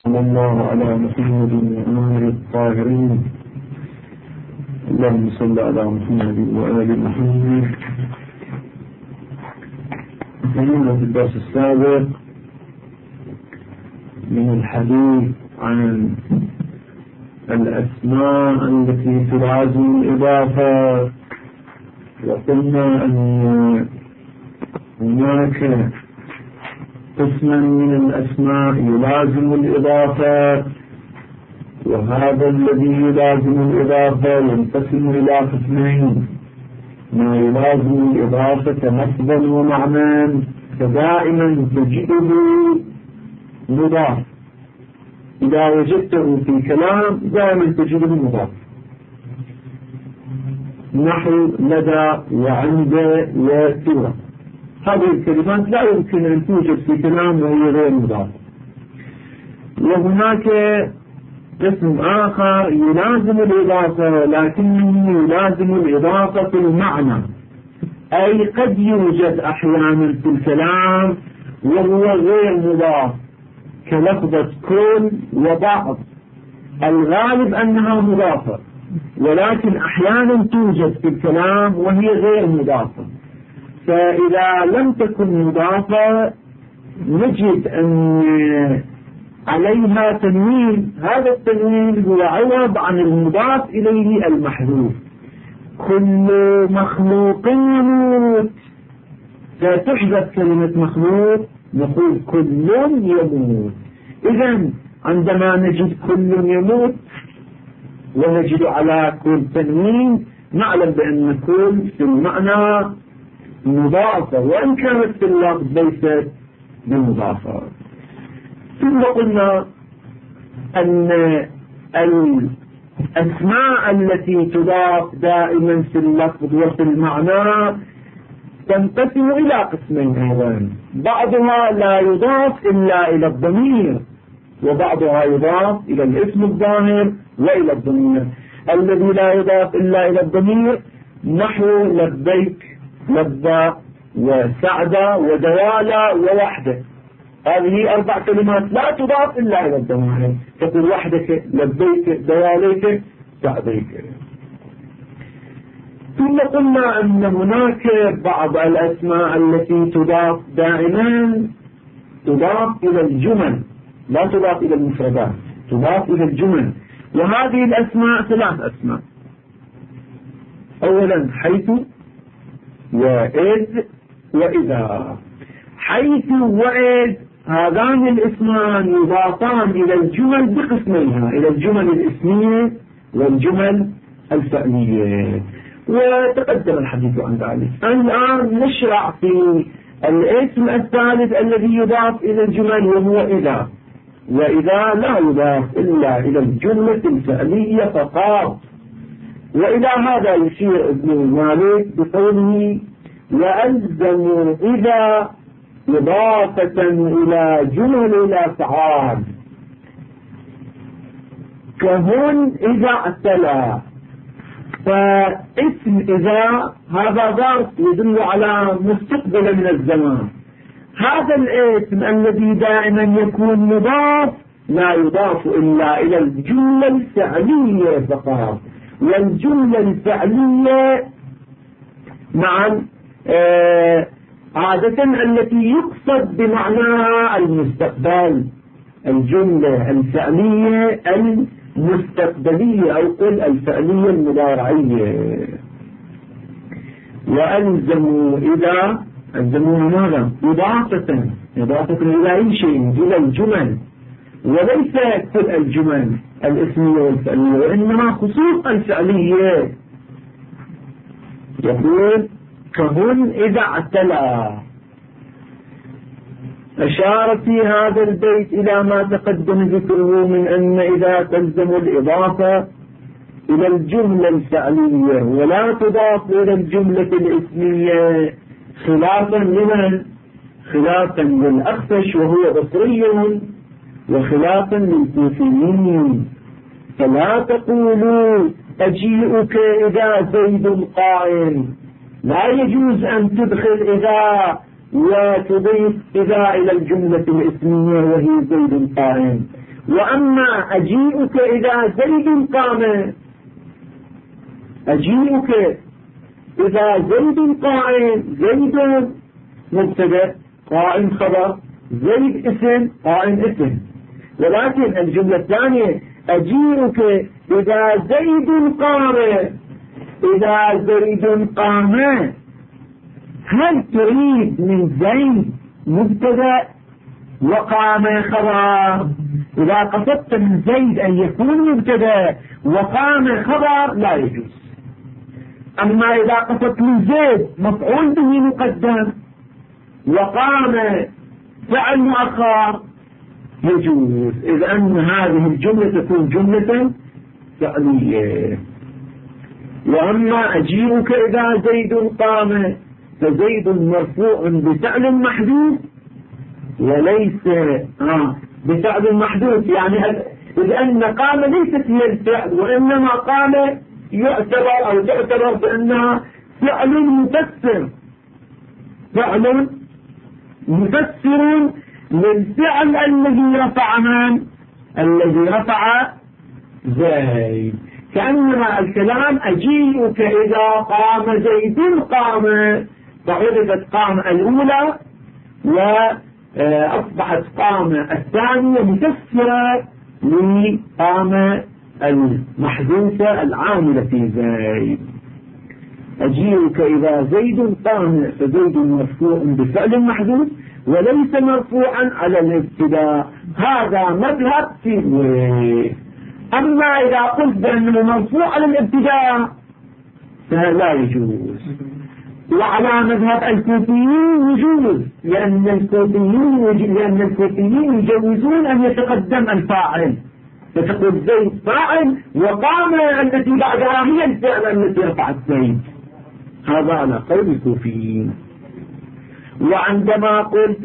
صلى الله على محمد وآله الطاهرين. اللهم صل على محمد وآل محمد. نكمل في الدرس السابق من الحديث عن الأسماء التي تلازم الإضافة، وقلنا أن هناك قسما من الأسماء يلازم الإضافة، وهذا الذي يلازم الإضافة ينقسم إلى قسمين: ما يلازم الإضافة لفظا ومعنى، فدائما تجده مضاف، إذا وجدته في كلام دائما تجده مضاف، نحو لدى وعند وسوى. هذه الكلمات لا يمكن أن توجد في كلام وهي غير مضافة. وهناك قسم آخر يلازم الإضافة لكنه يلازم الإضافة في المعنى، أي قد يوجد أحيانا في الكلام وهو غير مضاف، كلفظة كل وبعض، الغالب أنها مضافة، ولكن أحيانا توجد في الكلام وهي غير مضافة. فإذا لم تكن مضافة نجد أن عليها تنوين، هذا التنوين هو عوض عن المضاف إليه المحذوف. كل مخلوق يموت، فتحذف كلمة مخلوق نقول كل يموت. إذن عندما نجد كل يموت ونجد على كل تنوين نعلم بأن كل في المعنى مضافة، وإن كانت في اللفظ ليست بمضافة. ثم قلنا أن الأسماء التي تضاف دائما في اللفظ وفي المعنى تنقسم إلى قسمين أيضا: بعضها لا يضاف إلا إلى الضمير، وبعضها يضاف إلى الاسم الظاهر وإلى الضمير. الذي لا يضاف إلا إلى الضمير نحو لبيك، لبى، وسعدة، ودوالة، ووحدة. هذه 4 كلمات لا تضاف إلا إلى الضمير، تقول وحدك، لبيك، دواليك، سعديك. ثم قلنا أن هناك بعض الأسماء التي تضاف دائما تضاف إلى الجمل، لا تضاف إلى المفردات، تضاف إلى الجمل. وهذه الأسماء 3 أسماء: أولا حيث، وإذ، وإذا. حيث وإذ هذان الاسمان يضافان إلى الجمل بقسميها: إلى الجمل الاسمية والجمل الفعلية، وتقدم الحديث عن ذلك. الآن نشرع في الاسم الثالث الذي يضاف إلى الجمل، وهو إذا. وإذا لا يضاف إلا إلى الجملة الفعلية فقط. وإلى هذا يشير ابن مالك بقوله: وألزم إذا إضافة إلى جمل الأفعال، كهن إذا اعتلى. فاسم إذا هذا ظرف يدل على مستقبل من الزمان. هذا الاسم الذي دائما يكون مضاف لا يضاف إلا إلى الجملة الفعلية فقط. والجملة الفعلية معا عادة التي يقصد بمعناها المستقبل، الجملة الفعلية المستقبلية، أو قل الفعلية المضارعية. وألزموا إذا، ألزموا ماذا؟ إضافة إلى أي شيء، إلى الجمل، وليس كل الجمل الاسمية والفعلية، وإنما خصوص الفعلية. يقول: كهن إذا اعتلى. أشار في هذا البيت إلى ما تقدم ذكره من أن إذا تلزم الإضافة إلى الجملة الفعلية ولا تضاف إلى الجملة الاسمية، خلافا لمن؟ خلافا للأخفش وهو بصري، وخلافا للكوفيين. فلا تقولوا أجيئك إذا زيد قائم، لا يجوز أن تدخل إذا وتضيف إذا إلى الجملة الاسمية وهي زيد قائم. وأما أجيئك إذا زيد قام، أجيئك إذا زيد قائم، زيد مبتدأ قائم خبر، زيد اسم قائم اسم. ولكن الجملة الثانية أجيئك إذا زيد قام، إذا زيد قام، هل تريد من زيد مبتدأ وقام خبر؟ إذا قصدت من زيد أن يكون مبتدأ وقام خبر لا يجوز. أما إذا قصدت من زيد مفعول به مقدم وقام فعل مؤخر يجوز، إذ أن هذه الجملة تكون جملة فعلية. وأما أجيئك إذا زيد قام فزيد مرفوع بفعل محدود وليس بفعل محدود، يعني إذ أن قام ليست هي الفعل وإنما قام يعتبر أو تعتبر بأنها فعل مفسر، فعل مفسر للفعل الذي رفع من؟ الذي رفع زيد. كأنما الكلام أجيئك إذا قام زيد قام، فعرفت قام الأولى وأصبحت قام الثانية مفسرة لقام المحذوفة العاملة في زيد. أجيئك إذا زيد قام فزيد مرفوع بفعل محذوف وليس مرفوعا على الابتداء، هذا مذهب سيبويه. أما إذا قلت بأنه مرفوع على الابتداء فلا يجوز. وعلى مذهب الكوفيين يجوز، لأن الكوفيين يجوزون أن يتقدم الفاعل، فتقول زيد فاعل وقام التي بعدها هي الفعل التي رفعت زيد. هذا على قول الكوفيين. وعندما قلت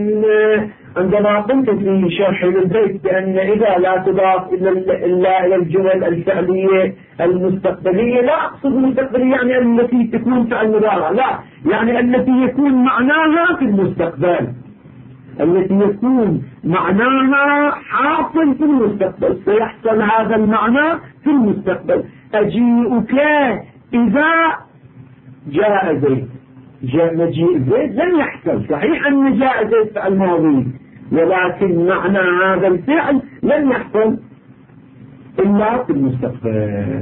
في شرح للبيت بأن إذا لا تضاف إلا إلى الجمل الفعلية المستقبلية، لا أقصد المستقبلية يعني التي تكون فعل مضارع، لا، يعني التي يكون معناها في المستقبل، التي يكون معناها حاصل في المستقبل، سيحصل هذا المعنى في المستقبل. أجيئك إذا جاء زيد، مجيء زيد لن يحصل، صحيح أن جاء زيد فعل ماضي ولكن معنى هذا الفعل لن يحصل إلا في المستقبل.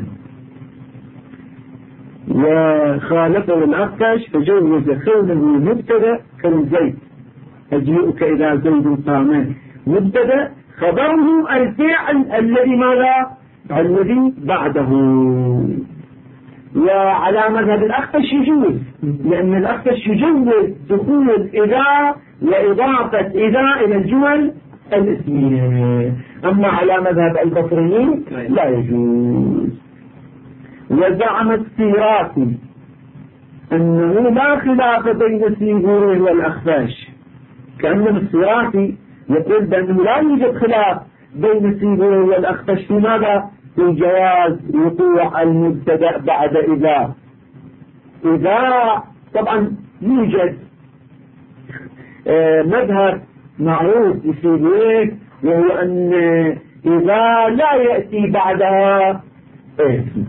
وخالفه الأخفش فجوز كونه مبتدأ كالزيد، أجيئك إذا زيد قام مبتدأ خبره الفعل الذي ماذا؟ الذي بعده. وعلى مذهب الأخفش يجوز، لأن الأخفش يجوز دخول إذا وإضافة إذا إلى الجمل الاسمية. أما على مذهب البصريين لا يجوز. وزعم السيراتي أنه لا خلاف بين سيبويه والأخفش، كأن السيراتي يقول بأنه لا يوجد خلاف بين سيبويه والأخفش في ماذا؟ في جواز وقوع المبتدأ بعد إذا. طبعا يوجد مذهب معروف بسيبويه وهو أن إذا لا يأتي بعدها اسم،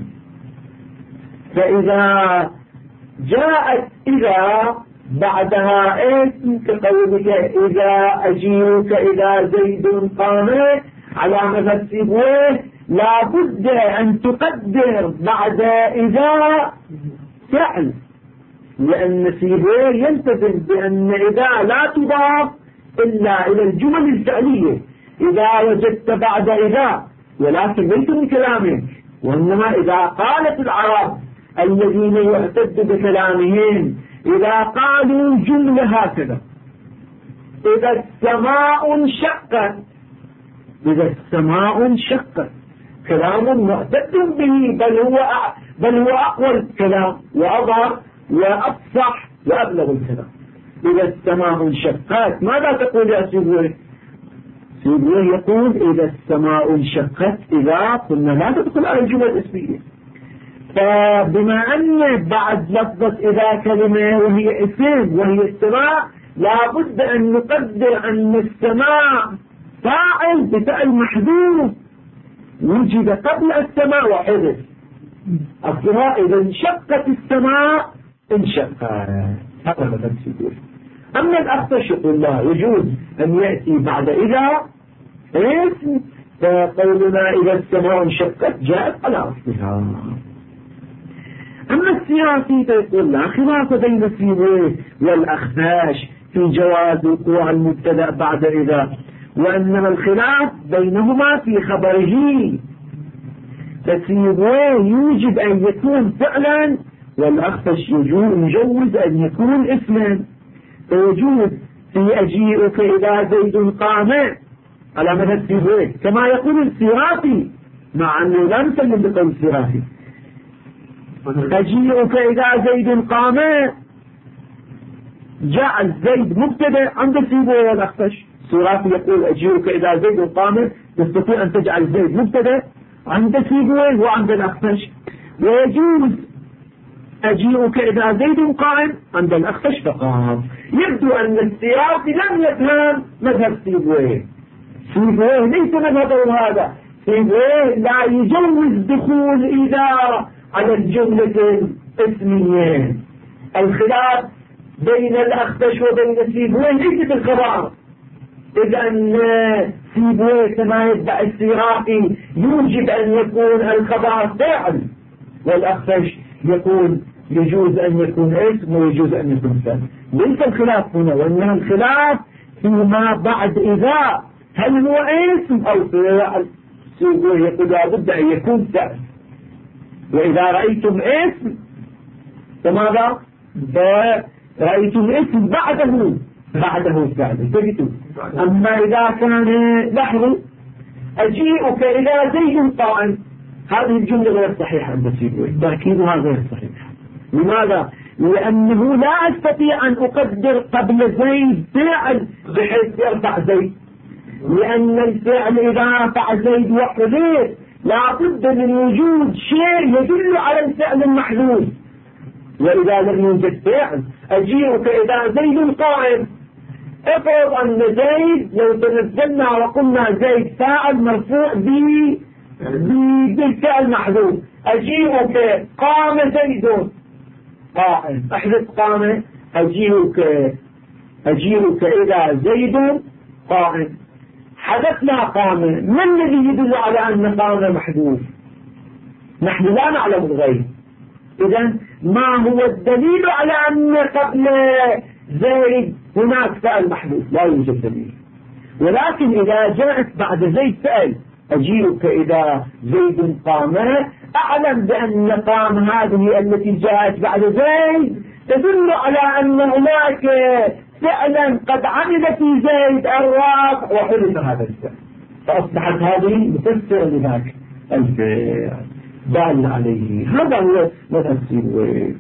فإذا جاءت إذا بعدها اسم كقولك إذا أجيئك إذا زيد قام، على مذهب سيبويه لا بد أن تقدر بعد إذا فعل، لأن سيبويه يلتزم بأن إذا لا تضاف إلا إلى الجمل الفعلية إذا وجدت بعد إذا، ولكن ليس من كلامك، وإنما إذا قالت العرب الذين يعتد بكلامهم إذا قالوا جملة هكذا: إذا السماء انشقت، إذا السماء انشقت، كلام معتد به، بل هو أقوى الكلام وأظهر وأفصح وأبلغ الكلام. إذا السماء انشقت، ماذا تقول يا سيبويه؟ سيبويه يقول إذا السماء انشقت إذا قلنا لا تدخل على الجمل الاسمية، فبما أن بعد لفظة إذا كلمة وهي اسم وهي السماء، لا بد أن نقدر أن السماء فاعل بفعل محذوف وجد قبل السماء وحدث. أصلها إذا انشقت السماء انشقت. هذا مثل سيقول. أما الأخطش يقول لا يجوز أن يأتي بعد إذا اسم، فقولنا إذا السماء انشقت جاءت على أصلها. أما السياسي فيقول لا خلاف بين سيبويه والأخفاش في جواز وقوع المبتدأ بعد إذا، وأنما الخلاف بينهما في خبره، فسيبويه يوجب أن يكون فعلا والأخفش يجوز أن يكون اسما. فيجوز في أجيئك إذا زيد قام على مدى سيبويه كما يقول السيرافي، مع أنه لا نسلم بقول السيرافي. أجيئك إذا زيد قام جعل زيد مبتدأ عند سيبويه والأخفش. السيرافي يقول أجيئك إذا زيد قام، تستطيع أن تجعل زيد مبتدأ عند سيبويه وعند الأخفش. ويجوز أجيئك إذا زيد قائم عند الأخفش فقط. يبدو أن السيرافي لم يفهم مذهب سيبويه. سيبويه ليس مذهبه هذا. سيبويه لا يجوز دخول إذا على الجملة الاسمية. الخلاف بين الأخفش وبين سيبويه ليس في الخبر. إذن سيبويه كما يدعي السيرافي يوجب أن يكون الخبر فاعل، والأخفش يقول يجوز أن يكون اسم ويجوز أن يكون فعل. ليس الخلاف هنا، وإنما الخلاف فيما بعد إذا، هل هو اسم أو فعل. سيبويه يقول لابد أن يكون فعل. وإذا رأيتم اسم فماذا؟ فرأيتم اسم بعده فعل. أما إذا كان لاحظوا أجيئك إذا زيد قائم، هذه الجملة غير صحيحة عند سيبويه، تركيبها غير صحيح. لماذا؟ لأنه لا أستطيع أن أقدر قبل زيد فعل بحيث يرفع زيد، لأن الفعل إذا رفع زيد وحده لا بد من وجود شيء يدل على الفعل المحذوف. وإذا لم يوجد فعل أجيئك إذا زيد قائم، افرض أن زيد لو تنزلنا وقلنا زيد فاعل مرفوع بالفعل محذوف، أجيئك قام زيد قائم، احذف قام أجيئك إذا زيد قائم. حدثنا قام، ما الذي يدل على أن قام محذوف؟ نحن لا نعلم الغيب. إذن ما هو الدليل على أن قبل زيد هناك فعل محذوف؟ لا يوجد دليل. ولكن إذا جاءت بعد زيد فعل أجيئك إذا زيد قام، أعلم بأن قام هذه التي جاءت بعد زيد تدل على أن هناك فعلا قد عمل في زيد الرافع وحدث هذا الفعل، فأصبحت هذه مفسرة لذاك الفعل دال عليه. هذا هو تفسير.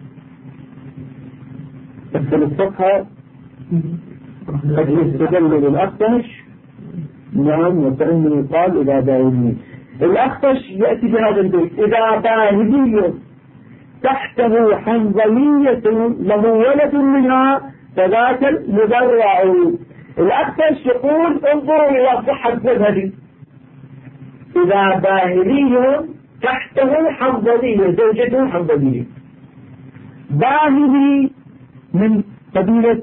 بس الصفحة قد يستدل للأخفش. نعم، وكأنه يقال إذا باهلي. الأخفش يأتي بهذا البيت: إذا باهلي تحته حنظلية له ولد منها فذاك المدرع. الأخفش يقول انظروا إلى صحة مذهبي. إذا باهلي تحته حنظلية، زوجته حنظلية. باهلي من قبيلة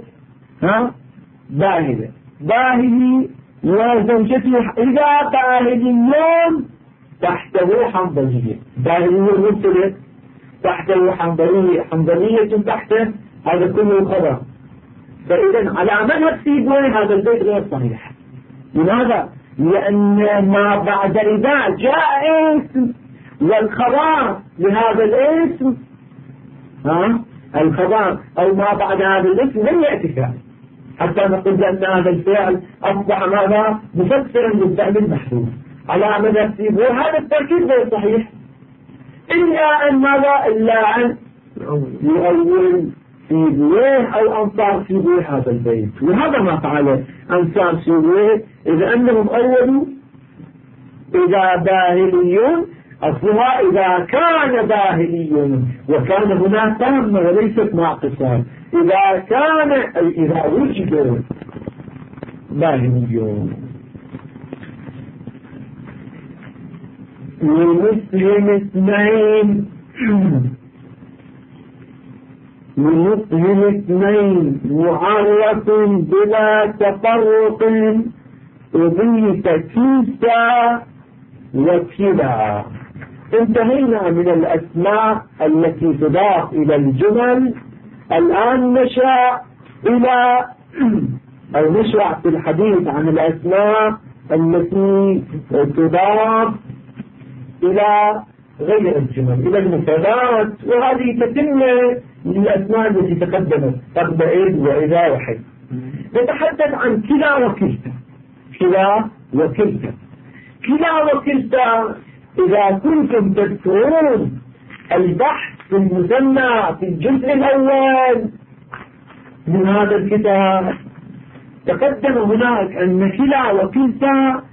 باهلي وزوجته. إذا باهليون تحته حنظلية، باهلي المبتدأ تحته حنظلية تحته، هذا كله خبر. فإذا على مذهب سيبويه هذا البيت غير صحيح. لماذا؟ لأن ما بعد إذا جاء اسم، والخبر لهذا الاسم الخبر أو ما بعد هذا الاسم لم يأتي فعل، حتى نقول بأن هذا الفعل أصبح ماذا؟ مفسرا للفعل المحذوف. على مذهب سيبويه هذا التركيب غير صحيح، إلا أن ماذا؟ إلا أن يؤول سيبويه أو أنصار سيبويه هذا البيت. وهذا ما فعله أنصار سيبويه، إذا أنهم أولوا إذا باهليون، أصلها إذا كان باهلي، وكان هنا تامة وليست ناقصة. إذا كان إذا وجد باهليون. لمسهم اثنين معرف بلا تفرق أضيف كيسا وكلا. انتهينا من الأسماء التي تضاف إلى الجمل. الآن نشرع في الحديث عن الأسماء التي تضاف إلى غير الجمل، إلى المفردات، وهذه تتمة للأسماء التي تقدمت قبل إذ وإذا وحي. نتحدث عن كلا وكلتا. كلا وكلتا إذا كنتم تذكرون البحث في المثنى في الجزء الأول من هذا الكتاب، تقدم هناك أن كلا وكلتا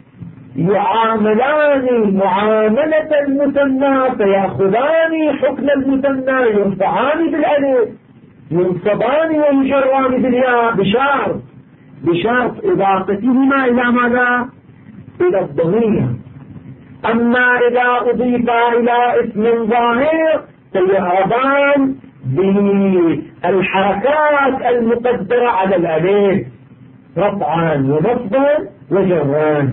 يعاملان معاملة المثنى، فيأخذان حكم المثنى، يرفعان بالألف، ينصبان ويجران بالياء بشرط إضافتهما إلى ماذا؟ إلى الضمير. أما إذا أضيف إلى اسم ظاهر فيعربان بالحركات المقدرة على الألف، رفعا ونصبا وجران.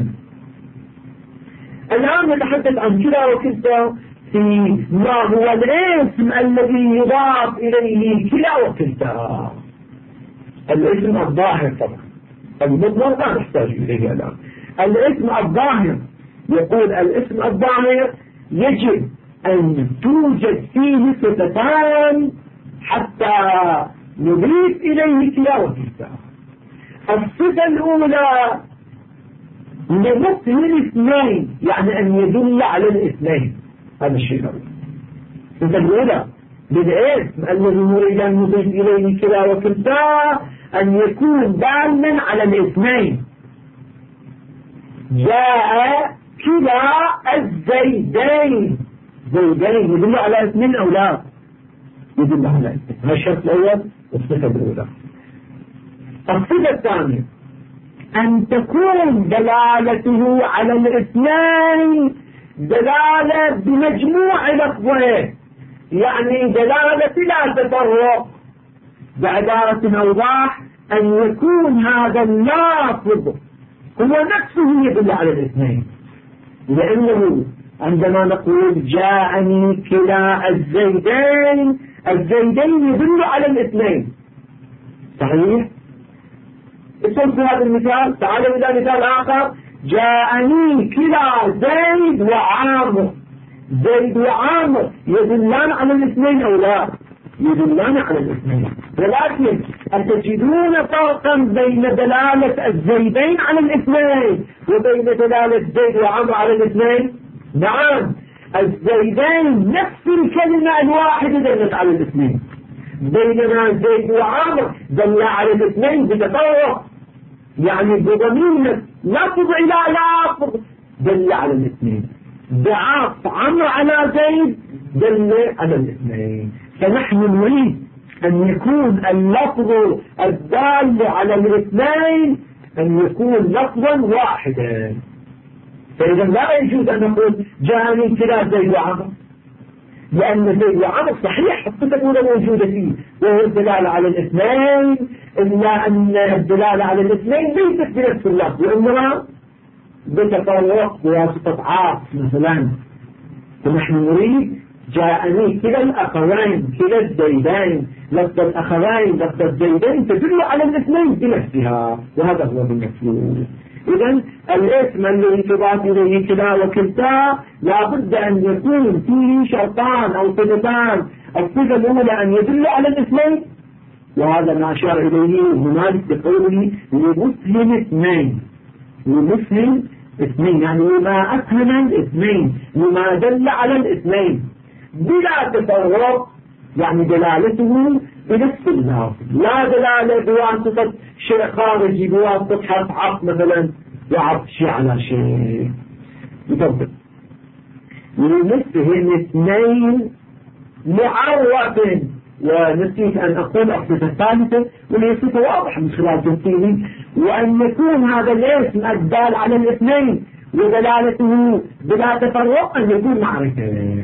الآن نتحدث عن كلا وكلتا في ما هو الاسم الذي يضاف إليه كلا وكلتا. الاسم الظاهر طبعا، المضمر لا نحتاج إليه الآن. الاسم الظاهر، يقول الاسم الظاهر يجب أن توجد فيه صفتان حتى نضيف إليه كلا وكلتا. الصفة الأولى لمثل الاثنين، يعني أن يدل على الاثنين. هذا الشيء الأول. الصفة الأولى بالاسم الذي نريد أن نضيف إليه كلا وكلتا أن يكون دالا على الاثنين. جاء كلا الزيدين، زيدين يدل على اثنين أو لا؟ يدل على اثنين. هذا الشرط الأول والصفة الأولى. الصفة الثانية أن تكون دلالته على الاثنين دلالة بمجموع لفظه، يعني دلالة لا تفرق. بعبارة أوضح، أن يكون هذا اللافظ هو نفسه يدل على الاثنين، لأنه عندما نقول جاءني كلا الزيدين، الزيدين يدل على الاثنين، صحيح؟ اسم في هذا المثال. تعالوا إلى مثال آخر، جاءني كلا زيد وعامر. زيد وعامر يدلان على الاثنين أو لا؟ يدلان على الاثنين، ولكن هل تجدون فرقا بين دلالة الزيدين على الاثنين وبين دلالة زيد وعامر على الاثنين؟ نعم، الزيدين نفس الكلمة الواحدة دلت على الاثنين، بينما زيد وعامر دل على الاثنين بتفرق، يعني بضمير لفظ إلى لفظ دل على الاثنين. ضعاف عمرو على زيد دل على الاثنين. فنحن نريد أن يكون اللفظ الدال على الاثنين أن يكون لفظا واحدا. فإذا لا يجوز أن نقول جاءني كلا زيد وعمرو، لأن زيد وعمرو صحيح الصفة الأولى موجودة فيه وهو الدلالة على الاثنين، إلا أن الدلالة على الاثنين ليست بنفس اللفظ، وإنما بتفرق بواسطة عاص مثلا. ونحن نريد جاءني كلا الأخوين كلا الزيدين، لفظ الأخوين لفظ الزيدين تدل على الاثنين بنفسها، وهذا هو المطلوب. إذن الاسم الذي تضاف إليه كلا وكلتا لا بد أن يكون فيه شرطان أو صفتان. الصفة الأولى أن يدل على الاثنين، وهذا ما أشار إليه هنالك بقوله لمسهم اثنين. لمسهم اثنين يعني لما أفهم الاثنين، لما دل على الاثنين بلا تفرق، يعني دلالته بنفس اللفظ، لا دلالة بواسطة شيء خارجي، بواسطة حرف عطف مثلا يعطف شيء على شيء. يفضل لمسهم اثنين معرف. ونسيت أن أقول الصفة الثالثة واللي صفة واضحة من خلال تمثيلي، وأن يكون هذا الاسم الدال على الاثنين ودلالته بلا تفرق أن يكون معرفة.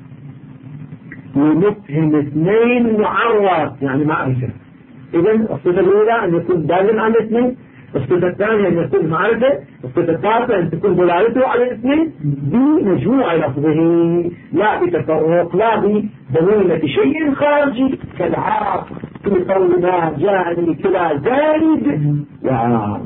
ومفهم اثنين معرف يعني معرفة. إذا الصفة الأولى أن يكون دال على الاثنين، الصفة الثانية أن يكون معرفة، الصفة الثالثة أن تكون دلالته على الاثنين بمجموع لفظه لا بتفرق لا بضميمة شيء خارجي كالعاق في قولنا جاءني كلا زايد وعام.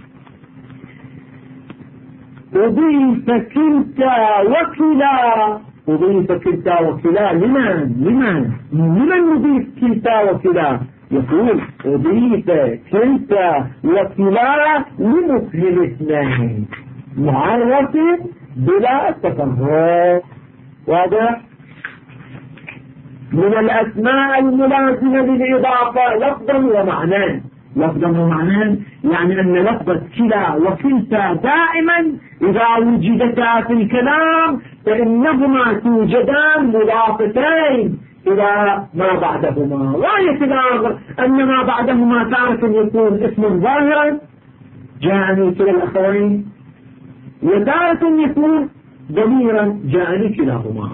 أضيف كلتا وكلا، أضيف كلتا وكلا لمن نضيف كلتا وكلا؟ يقول أضيف كلتا وكلا لمفهم اثنين معرف بلا تفرق. واضح؟ من الأسماء الملازمة للإضافة لفظا ومعنى. لفظا ومعنى يعني أن لفظة كلا وكلتا دائما إذا وجدتا في الكلام فإنهما توجدان مضافتين إلى ما بعدهما. غاية الأمر أن ما بعدهما تارة يكون اسم ظاهرا جاءني كلا الأخوين، وتارة يكون ضميرا جاءني كلاهما.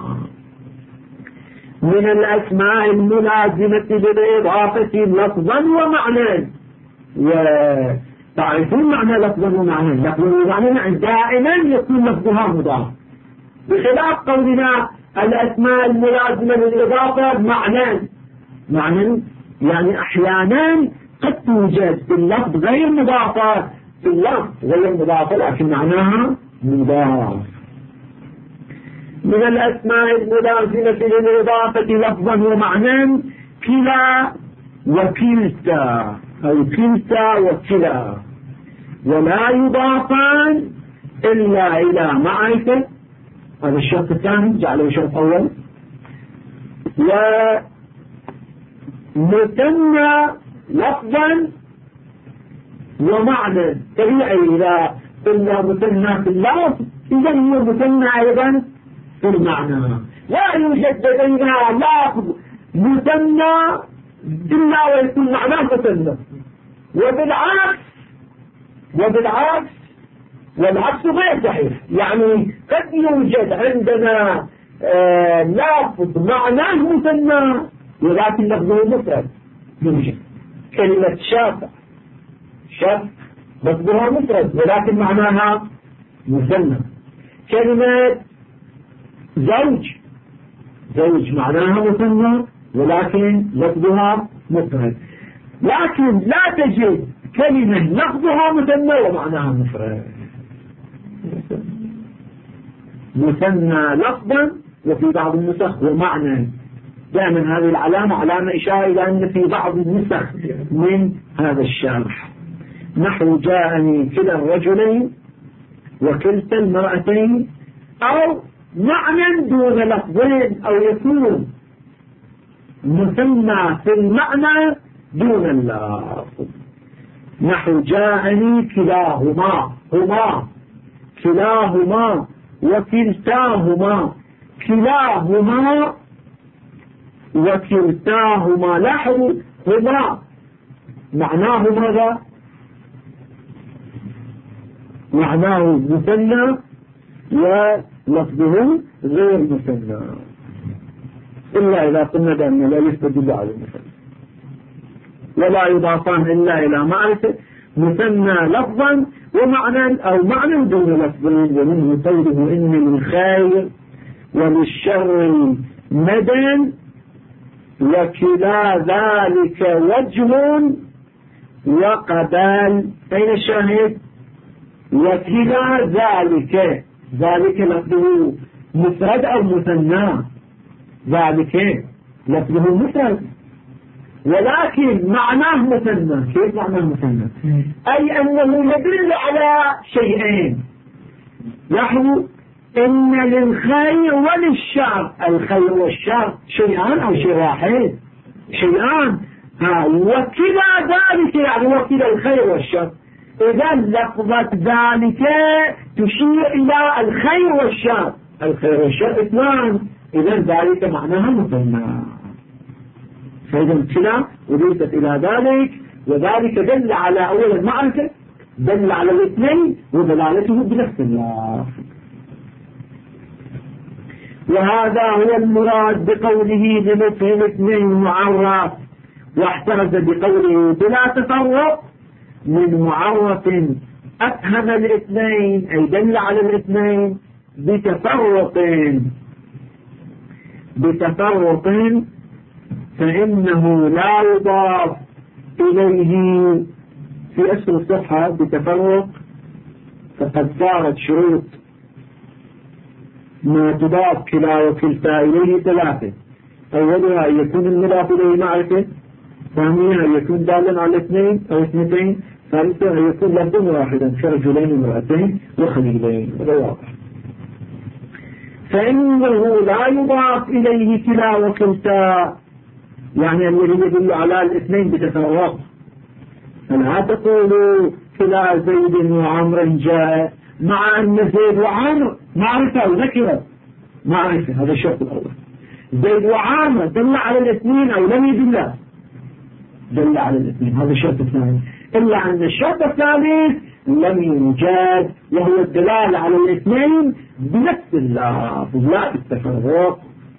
من الأسماء الملازمة للإضافة لفظا ومعنى. وتعرفون معنى لفظا ومعنى؟ لفظا ومعنى يعني دائما يكون لفظها مضاف، بخلاف قولنا الأسماء الملازمة للإضافة معنى يعني أحيانا قد توجد في اللفظ غير مضافة، في اللفظ غير مضافة لكن معناها مضاف. من الأسماء الملازمة للإضافة لفظا ومعنى كلا وكلتا أو كلتا وكلا، ولا يضافان إلا إلى معرفة. هذا الشرط الثاني جعله شرط أول. ومثنى لفظا ومعنى. طبيعي إذا قلنا مثنى في اللفظ إذا هو مثنى أيضا في المعنى. لا يوجد لدينا لفظ مثنى إلا ويكون معناه مثنى، والعكس غير صحيح. يعني قد يوجد عندنا لفظ معناه مثنى ولكن لفظه مفرد. يوجد كلمة شاف لفظها مفرد ولكن معناها مثنى. كلمة زوج معناها مثنى ولكن لفظها مفرد. لكن لا تجد كلمة لفظها مثنى ومعناها مفرد. مثنى لفظا وفي بعض النسخ ومعنى. دائما هذه العلامة علامة إشارة إلى أن في بعض النسخ من هذا الشرح نحو جاءني كلا الرجلين وكلتا المرأتين، أو معنى دون لفظين، أو يكون مثنى في المعنى دون اللفظ. نحو جاءني كلاهما وكلتاهما وكلتاهما. لاحظوا هما معناه ماذا؟ معناه مثنى ولفظه غير مثنى، إلا إذا قلنا بأنه لا يستدل على المثنى. ولا يضافان إلا إلى معرفة مثنى لفظا ومعنى أو معنى دون لفظ. ومنه قوله إن للخير وللشر مدى وكلا ذلك وجه وقبال. أين الشاهد؟ وكلا ذلك لفظه مفرد أو مثنى؟ ذلك لفظه مفرد ولكن معناه مثنى. كيف معناه مثنى؟ أي أنه يدل على شيئين. نحو إن للخير وللشر. الخير والشر شيئان أو شيء واحد؟ شيئان. وكلا ذلك يعني وكلا الخير والشر. إذا لفظة ذلك تشير إلى الخير والشر. الخير والشر اثنان، إذا ذلك معناها مثنى. فإذا كلا أضيفت إلى ذلك، وذلك دل على أول المعرفة دل على الاثنين ودلالته بنفس اللفظ. وهذا هو المراد بقوله بمثل الاثنين معرف، واحترز بقوله بلا تفرق من معرف أفهم الاثنين أي دل على الاثنين بتفرق فإنه لا يضاف إليه في أسر الصفحة بتفرق، فقد صارت شروط ما تضاف كلا وكلتا إليه ثلاثة: أولها أن يكون المضاف إليه معرفة، ثانيها أن يكون دالا على اثنين أو اثنتين، ثالثا أن يكون لفظا واحدا كرجلين وامرأتين وخليلين. هذا واضح. فإنه لا يضاف إليه كلا وكلتا، يعني الذي يدل على الاثنين بتفرق. فلا تقولوا كلا زيد وعمر جاء، مع أن زيد وعمر معرفة وذكرة معرفة، هذا الشرط الأول. زيد وعمر دل على الاثنين أو لم يدل، دل على الاثنين، هذا الشرط الثاني. إلا أن الشرط الثالث لم يوجد، وهو الدلالة على الاثنين بنفس اللفظ لا بالتفرق.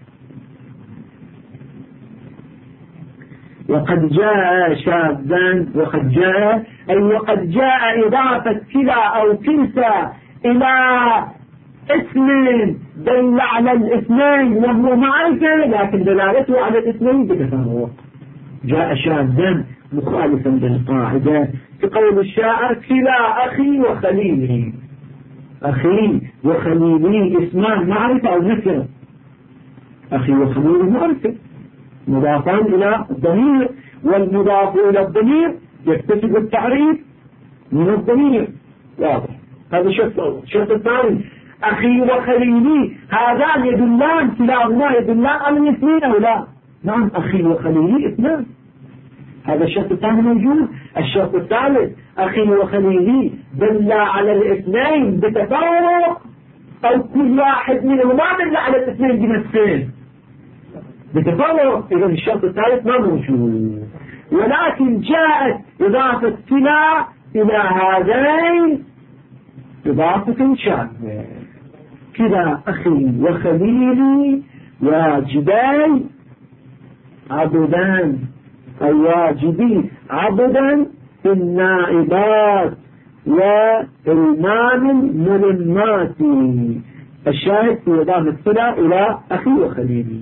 وقد جاء شاذا، وقد جاء إضافة كلا أو كلتا إلى اسم دل على الاثنين وهو معرفة، لكن دلالته على الاثنين بتفرق. جاء شاذا مخالفا للقاعدة كقول الشاعر: كلا أخي وخليلي. أخي وخليلي اسمان معرفة أو نكرة. أخي وخليلي معرفة مضافان إلى الضمير، والمضاف إلى الضمير يكتسب التعريف من الضمير. واضح. هذا الشرط الأول. الشرط الثاني: أخي وخليلي، هذان يدلان، كلاهما يدلان على الاثنين أو لا؟ نعم، أخي وخليلي اثنان. هذا الشرط الثاني موجود. الشرط الثالث: أخي وخليلي دل على الاثنين بتفرق، أو كل واحد منهما دل على الاثنين بنفسه بتفرق. إذا الشرط الثالث ما موجود، ولكن جاءت إضافة كلا إلى هذين إضافة شاذة. كلا أخي وخليلي واجبان عبدان، أو واجبي عبدا في النائبات وإلمان الملمات. الشاهد في إضافة كلا إلى أخي وخليلي.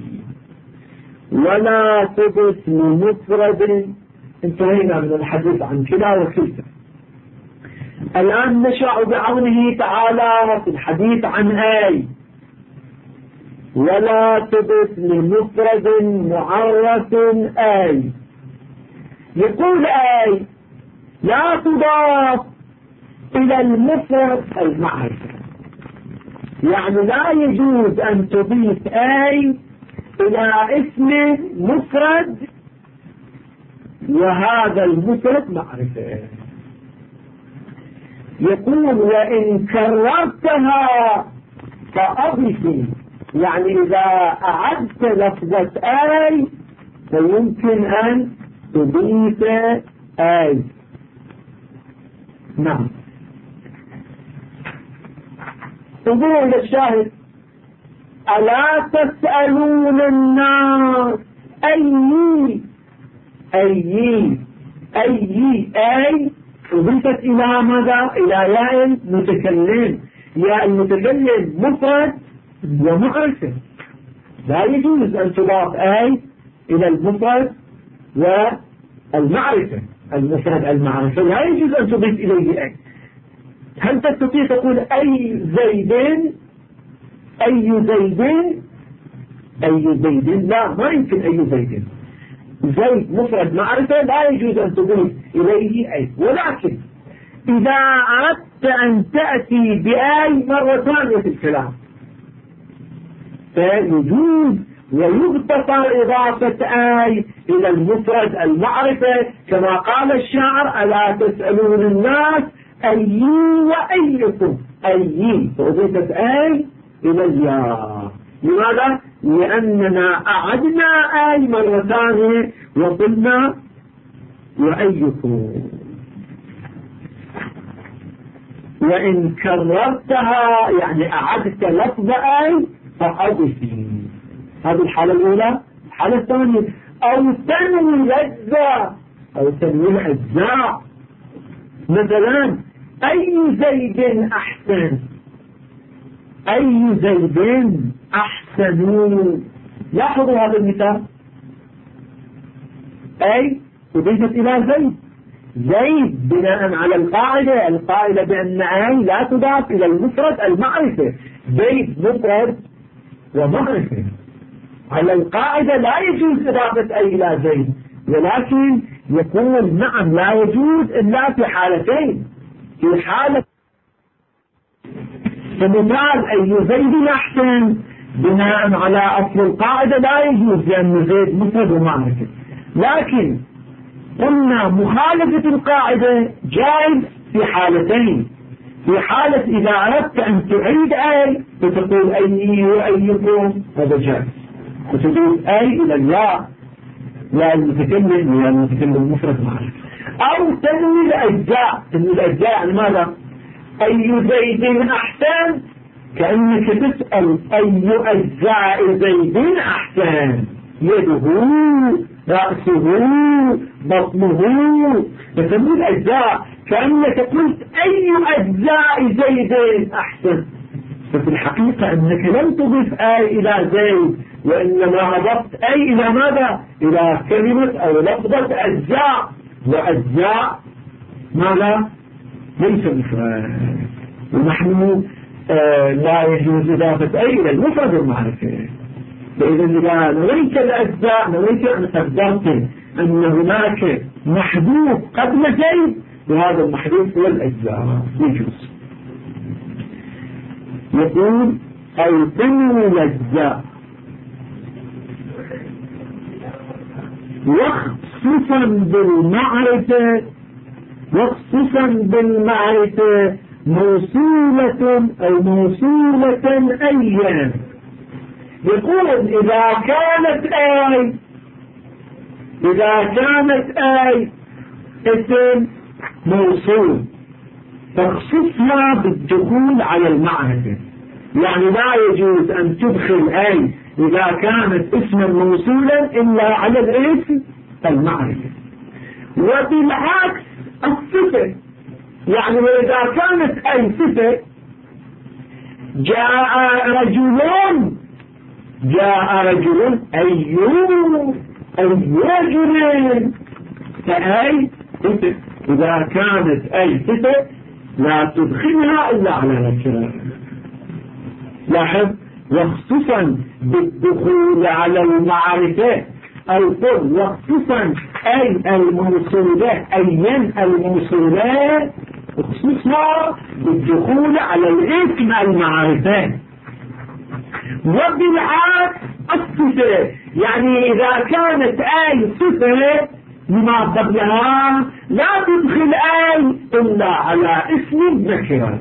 ولا تبث لمفرد. انتهينا من الحديث عن كلا وكلتا. الآن نشرع بعونه تعالى في الحديث عن آي. ولا تبث لمفرد معرف آي. يقول آي لا تضاف إلى المفرد المعرفة، يعني لا يجوز أن تضيف آي إلى اسم مفرد وهذا المفرد معرفة. يقول: وإن كررتها فأضف، يعني إذا أعدت لفظة آي فيمكن أن تضيف آي. نعم. انظروا إلى الشاهد: ألا تسألون الناس أي أضيفت إلى ماذا؟ إلى ياء المتكلم. ياء المتكلم مفرد ومعرفة، لا يجوز أن تضاف أي إلى المفرد والمعرفة. المفرد المعرفة لا يجوز أن تضيف إليه أي. هل تستطيع تقول أي زيد؟ لا، ما يمكن أي زيد. زيد مفرد معرفة لا يجوز أن تضيف إليه أي. ولكن إذا أردت أن تأتي بأي مرة ثانية في الكلام فيجوز ويغتفر إضافة آي إلى المفرد المعرفة، كما قال الشاعر: ألا تسألون الناس أي وأيكم. أي فأضيفت آي إلى الياء. لماذا؟ لأننا أعدنا آي مرة ثانية وقلنا وأيكم. وإن كررتها يعني أعدت لفظ أي فأضفي. هذه الحالة الأولى. الحالة الثانية أو تنوي الأجزاء أو تنوي الأجزاء. مثلا أي زيد أحسن، أي زيد أحسن. لاحظوا هذا المثال، أي أضيفت إلى زيد. زيد بناء على القاعدة بأن أي لا تضاف إلى المفرد المعرفة. زيد مفرد ومعرفة، على القاعدة لا يجوز إضافة أي إلى زيد، ولكن يكون نعم لا يجوز إلا في حالتين. في حالة فمثال أي زيد أحسن بناء على أصل القاعدة لا يجوز لأن زيد مفرد ومعرفة، لكن قلنا مخالفة القاعدة جائز في حالتين. في حالة إذا أردت أن تعيد أي فتقول أي وأيكم، هذا جائز، وتضيف أي إلى الياء لا المتكلم ولا المتكلم مفرد معرفة. أو تنوي الأجزاء. تنوي الأجزاء يعني ماذا؟ أي زيد أحسن، كأنك تسأل أي أجزاء زيد أحسن، يده، رأسه، بطنه، فتنوي الأجزاء كأنك قلت أي أجزاء زيد أحسن. ففي الحقيقة أنك لم تضف أي إلى زيد، وإنما أضفت أي إلى ماذا؟ إلى كلمة أو لفظة أجزاء، وأجزاء ماذا؟ ليس مفرد، ونحن لا يجوز إضافة أي إلى المفرد المعرفة. فإذا إذا نويت الأجزاء نويت أن قدرت أن هناك محذوف قبل زيد، وهذا المحذوف هو الأجزاء يجوز. يقول أو تنوي الأجزاء وخصوصا بالمعرفة، وخصوصا بالمعرفة موصولة أو موصولة أيا. يقول إذا كانت آي اسم موصول تخصصها بالدخول على المعرفة، يعني لا يجوز أن تدخل آي إذا كانت اسما موصولا إلا على الاسم المعرفة. وبالعكس الصفة، يعني إذا كانت أي صفة جاء رجل أي رجل، فأي صفة إذا كانت أي صفة لا تدخلها إلا على نكرة. لاحظ، وخصوصا بالدخول على المعرفة أو قل وخصوصا أي الموصولة، أيا الموصولة خصوصا بالدخول على الاسم المعرفة. وبالعكس الصفة، يعني إذا كانت أي صفة لما قبلها لا تدخل أي إلا على اسم النكرة.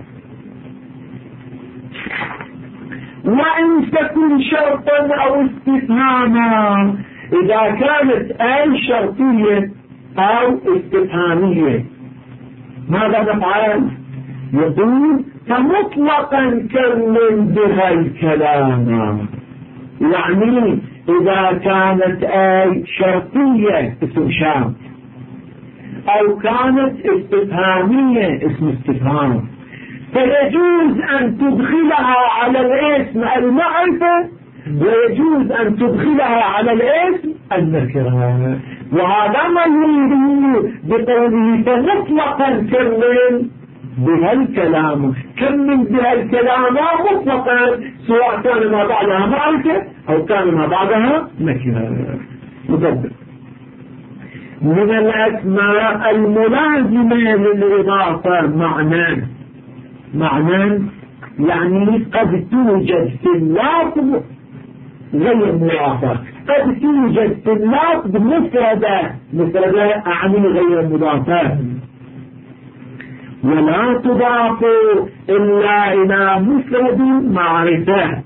وإن تكن شرطا أو استفهاما، إذا كانت أي شرطية أو استفهامية ماذا نفعل؟ يقول فمطلقا كمل بها الكلام. يعني إذا كانت أي شرطية اسم شرط أو كانت استفهامية اسم استفهام، فيجوز أن تدخلها على الاسم المعرفة ويجوز أن تدخلها على الاسم النكرة. وهذا ما يريد بقوله فمطلقا كمل بها الكلام. كمل بها الكلام مطلقا، سواء كان ما بعدها معرفة أو كان ما بعدها نكرة. مدبر من الأسماء الملازمة للإضافة معنى يعني قد توجد في اللفظ غير مضافة، قد توجد في اللفظ مفردة أعني غير مضافة، ولا تضاف إلا إلى مفرد معرفة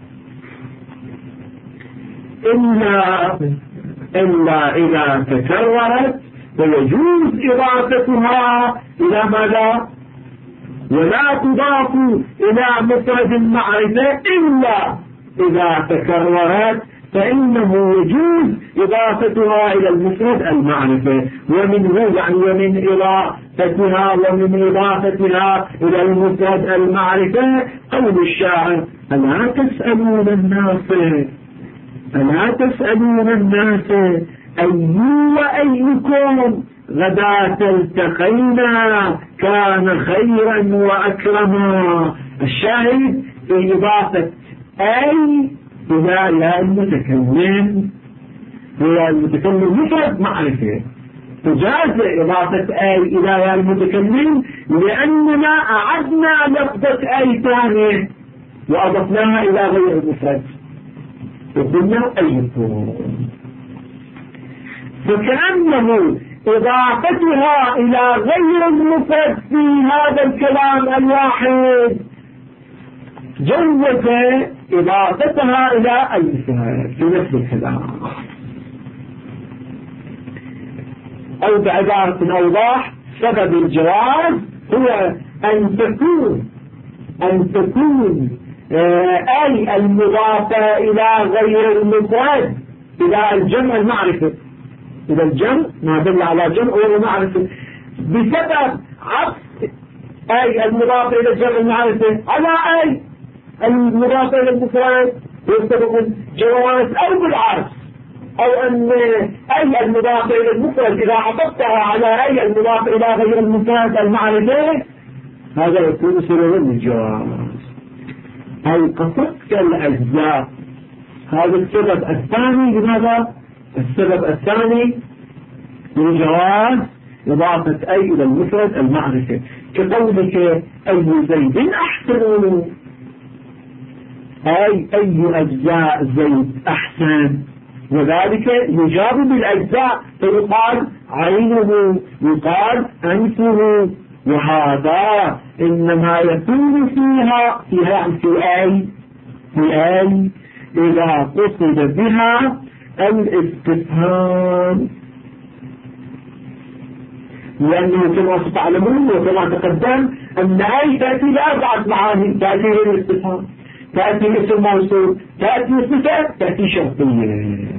إلا إذا تكررت، فيجوز إضافتها إلى ماذا؟ ولا تضاف إلى مفرد المعرفة إلا إذا تكررت، فإنه يجوز إضافتها إلى المفرد المعرفة. ومنه يعني ومن إضافتها إلى المفرد المعرفة قول الشاعر: ألا تسألون الناس أي وأيكم غداة التقينا كان خيرا وأكرما. الشاهد في إضافة أي إلى يا المتكلم، هو المتكلم مفرد معرفة، تجاز إضافة أي إلى يا المتكلم لأننا أعدنا لفظة أي ثانية وأضفناها إلى غير المفرد وقلنا أيكم، فكأنه إضافتها إلى غير المفرد في هذا الكلام الواحد جوز إضافتها إلى المفرد في نفس الكلام. أو بعبارة أوضح: سبب الجواز هو أن تكون أي المضافة إلى غير المفرد إلى الجمع المعرفة، إذا الجمع ما دل على جمع غير معرفة بسبب عطف أي المضافة إلى الجمع المعرفة على أي المضافة إلى المفرد يسبب الجواز، أو بالعكس، أو أن أي المضافة إلى المفرد إذا عطفتها على أي المضافة إلى غير المفرد المعرفة هذا يكون سببا للجواز. أي قصدت الأجزاء، هذا السبب الثاني. لماذا؟ السبب الثاني للجواز إضافة أي إلى المفرد المعرفة، كقولك أي زيد أحسن، أي أجزاء زيد أحسن، وذلك يجاب بالأجزاء، فيقال عينه، يقال أنفه، وهذا إنما يكون فيها في أي إذا قصد بها الاستفهام، لأنه كما تعلمون وكما تقدم أن أي تأتي لأربعة معاني: تأتي للاستفهام، تأتي اسم موصول، تأتي صفة، تأتي شرطية.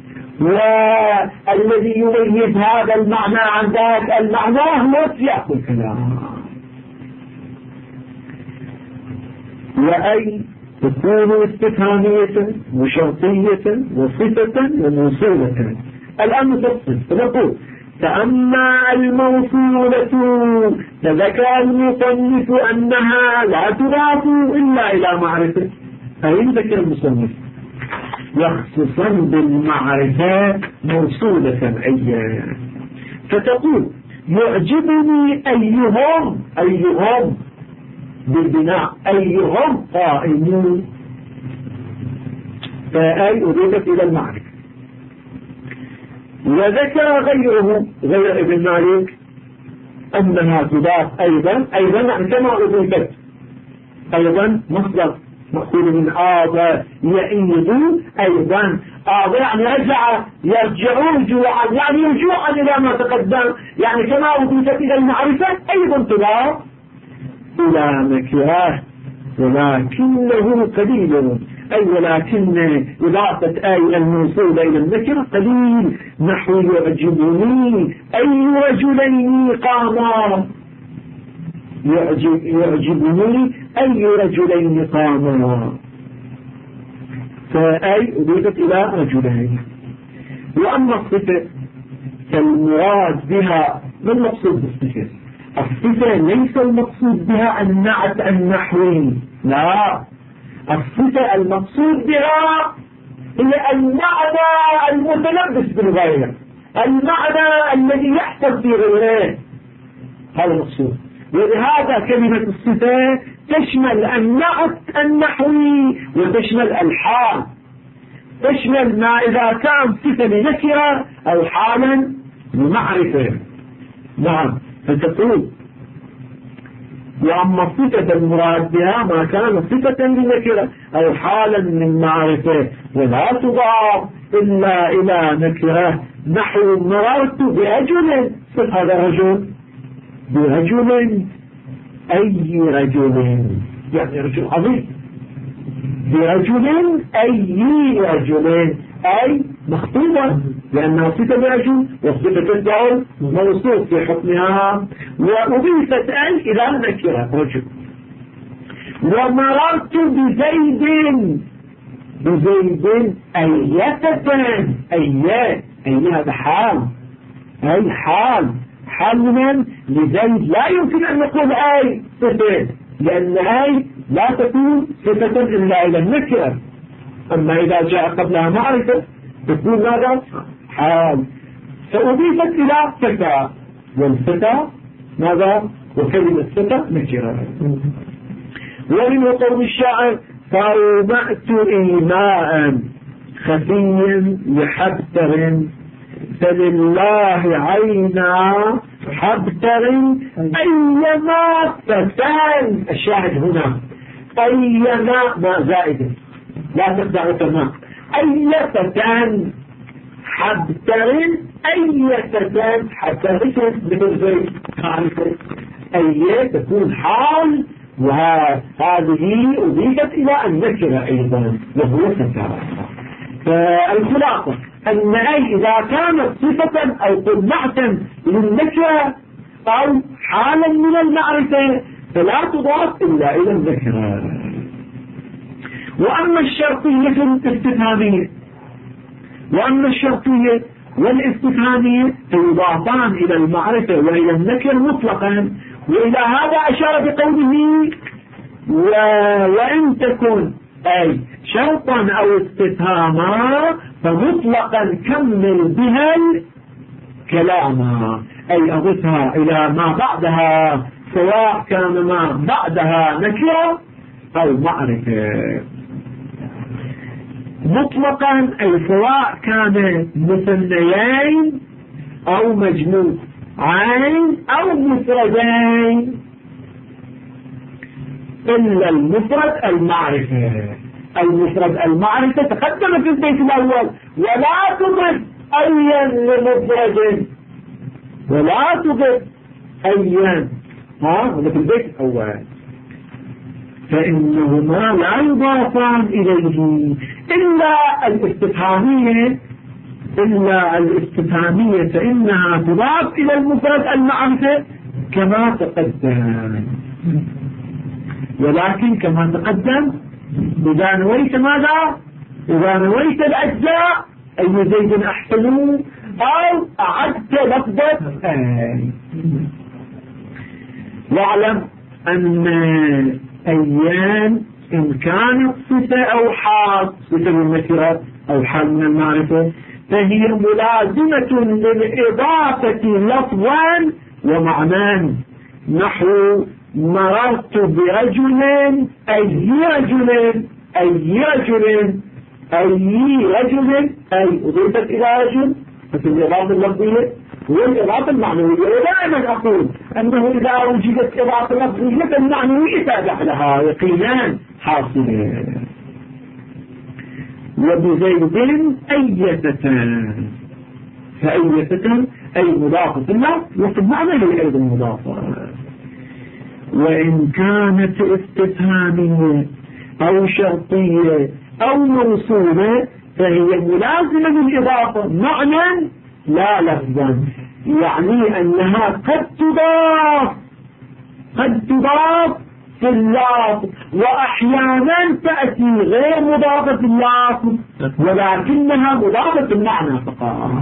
والذي يميز هذا المعنى عن ذاك المعنى هو سياق الكلام. وأي تكون استفهامية وشرطية وصفة وموصولة. الآن نفصل فنقول: فأما الموصولة فذكر المصنف أنها لا تضاف إلا إلى معرفة. أين ذكر المصنف؟ يخصصا بالمعرفة موصولة سمعية، فتقول: يعجبني أيهم بالبناء، أيهم قائمون، فأي أضيفت إلى المعرفة. وذكر غير ابن مالك أنها تضاف أيضا يعني كما أضيفت أيضا مصدر مأخوذ من آضى يعيد، أيضا آضى يعني يرجعون جوعا، يعني رجوعا إلى ما تقدم، يعني كما أضيفت إلى المعرفة أيضا تضاف إلى نكرة، ولكنه قليل، أي ولكن إضافة أي الموصولة إلى النكرة قليل، نحو يعجبني أي رجلين قاما، يعجبني أي رجلين قاما، فأي أضيفت إلى رجلين. وأما الصفة فالمراد بها ما المقصود بالصفة؟ الصفة ليس المقصود بها النعت النحوي، لا، الصفة المقصود بها هي المعنى المتلبس بالغير، المعنى الذي يحصل في غيره، هذا المقصود. ولهذا كلمة الصفة تشمل النعت النحوي وتشمل الحال، تشمل ما إذا كان صفة لنكرة أو حالا لمعرفة. نعم، فتقول: وأما الصفة المراد بها ما كان صفة لنكرة أو حالا من معرفة، ولا تضاف إلا إلى نكرة، نحو مررت برجل، صف هذا رجل برجل، أي رجل، يعني رجل عظيم، برجل أي رجل أي مخطوبة، لأنها صفة برجل والصفة تدعو موصوف في حكمها، وأضيفت أي إلى نكرة رجل. ومررت بزيد أيتة، أي هذا حال، أي حال من لزيد لا يمكن أن نقول أي صفة، لأن أي لا تكون صفة إلا إلى النكرة، أما إذا جاء قبلها معرفة تكون ماذا؟ حال. فأضيفت إلى فتى، والفتى ماذا؟ وكلمة فتى نكرة. ومن قول الشاعر فأومأت إيماء خفي لحبتر فلله عينا حبتر أيما فتان. الشاهد هنا أيما ما زائدة لا تخدع تمام، أي فتان حبتر، أي فتان حتى مثل زي معرفة أي تكون حال، وهذه أضيفت إلى النكرة أيضا وهو فتاة. فالخلاصة أن أي إذا كانت صفة أو قنعة للنكرة أو حالا من المعرفة فلا تضاف إلا إلى النكرة. وأما الشرطية والاستفهامية فيضافان إلى المعرفة وإلى النكر مطلقا، وإلى هذا أشار بقوله وإن تكن أي شرطا أو استفهاما فمطلقا كمل بها الكلاما، أي أضفها إلى ما بعدها سواء كان ما بعدها نكرة أو معرفة. مطلقا أي سواء كان مثنيين أو مجموعين أو مفردين، إلا المفرد المعرفة تقدم في البيت الأول، ولا تضف أيا لمفرد، ولا تضف أيا هذا في البيت الأول، فإنهما لا يضافان إليه إلا الاستفهامية فإنها تضاف إلى المفرد المعرفة كما تقدم. ولكن كما تقدم إذا نويت ماذا؟ إذا نويت الأجزاء أي زيد أحسن أو أعدت لفظة أي. واعلم أن أيام إن كانت صفة أو حال، صفة النكرة أو حال من المعرفة، فهي ملازمة للإضافة لفظا ومعنى، نحو مررت برجل أي رجل أي أضيفت إلى رجل مثل الإضافة اللفظية والإضافة المعنوية. ودائما أقول أنه إذا وجدت إضافة لفظية فالمعنوية تابع لها يقينا حاصلة. وبزيد أيتة، فأيتة أي مضافة له وفي المعنى هي أيضا مضافة. وإن كانت استفهامية أو شرطية أو موصولة فهي ملازمة للإضافة معنى لا لفظا، يعني أنها قد تضاف في اللفظ، وأحيانا تأتي غير مضافة في اللفظ ولكنها مضافة في المعنى فقط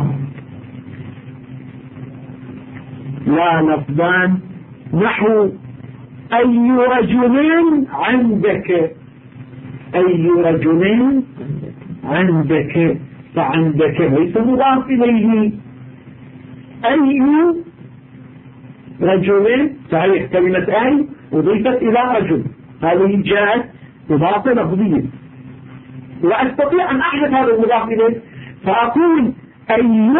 لا لفظا. نحو أي رجل عندك، فعندك ليس مضاف إليه. أي رجل صحيح كلمة أي أضيفت إلى رجل، هذه جاءت إضافة لفظية، وأستطيع أن أحدث هذا المضاف إليه فأقول أي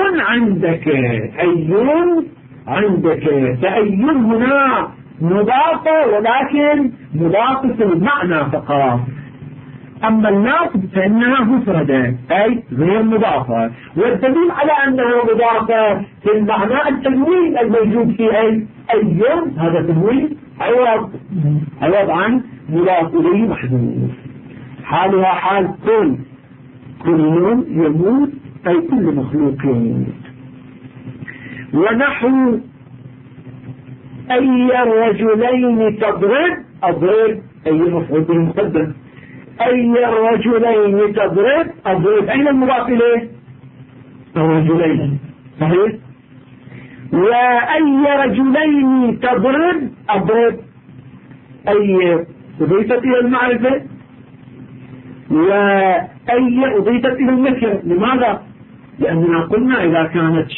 عندك، فأي هنا مضافة ولكن مضافة في المعنى فقط. أما الناصب فإنها مفردة أي غير مضافة، والدليل على أنها مضافة في المعنى التنوين الموجود في أي هذا تنوين عوض عن مضاف إليه محذوف. حالها حال كل يوم يموت، أي كل مخلوق يموت. ونحو أي الرجلين تضرب، أضرب أي مفعول به مقدم، أي الرجلين تضرب أضرب، أين المضاف إليه؟ الرجلين، صحيح. وأي رجلين تضرب أضرب، أي أضيفت إلى المعرفة، وأي أضيفت إلى النكرة. لماذا؟ لأننا قلنا إذا كانت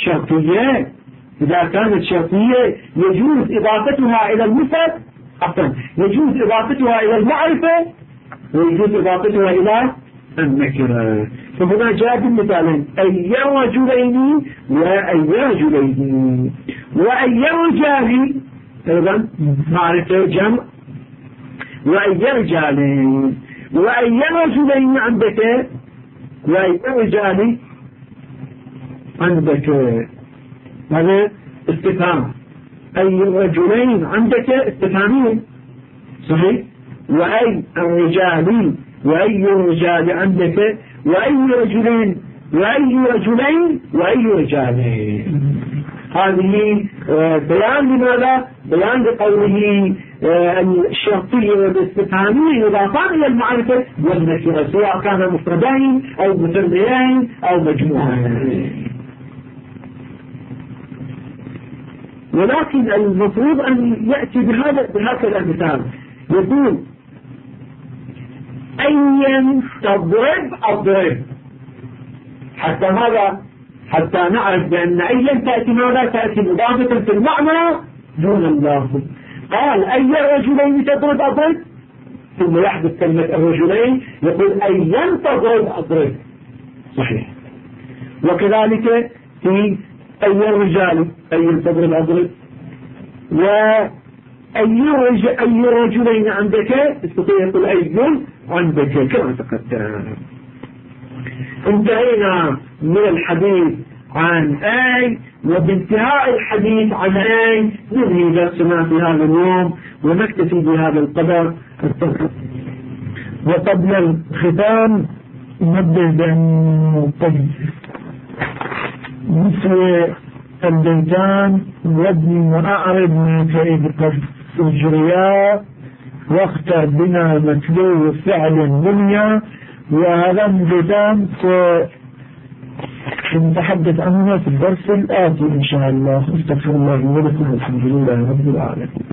شرطية يجوز إضافتها إلى المفرد، يجوز إضافتها إلى المعرفة، ويجوز إضافتها إلى النكرة. فهنا جاء بالمثالين أي رجلين وأي رجلين. وأي رجال أيضا معرفة جمع، وأي رجالين. وأي رجلين عندك، وأي رجال عندك، هذا استفهام. أي رجلين عندك استفهامين، صحيح. وأي الرجال، وأي رجال عندك، وأي رجلين، وأي رجلين، وأي رجالين. هذه بيان لماذا؟ بيان لقوله الشرطية والاستفهامية إضافان إلى المعرفة والنكرة، سواء كان مفردين أو مثنيين أو مجموعين. ولكن المفروض أن يأتي بهكذا المثال، يقول أيا تضرب أضرب، حتى ماذا؟ حتى نعرف بأن أيا تأتي ماذا؟ تأتي مضافة في المعنى دون اللفظ. قال أي رجلين تضرب أضرب، ثم يحدث كلمة الرجلين يقول أيا تضرب أضرب، صحيح. وكذلك في أي رجال أي تضرب أضرب. وأي رجلين عندك استطيع يقول أي عندك كما تقدم. انتهينا من الحديث عن أي، وبانتهاء الحديث عن أي ننهي درسنا في هذا اليوم ونكتفي بهذا القدر. وقبل الختام نبدأ بأن مثل البيتان وابني وأعرض من كيد قد أجريا واختر بنا متلو فعل بنيا. وهذا البيتان سنتحدث عنه في الدرس الآتي إن شاء الله. استغفر الله ولكم والحمد لله رب العالمين.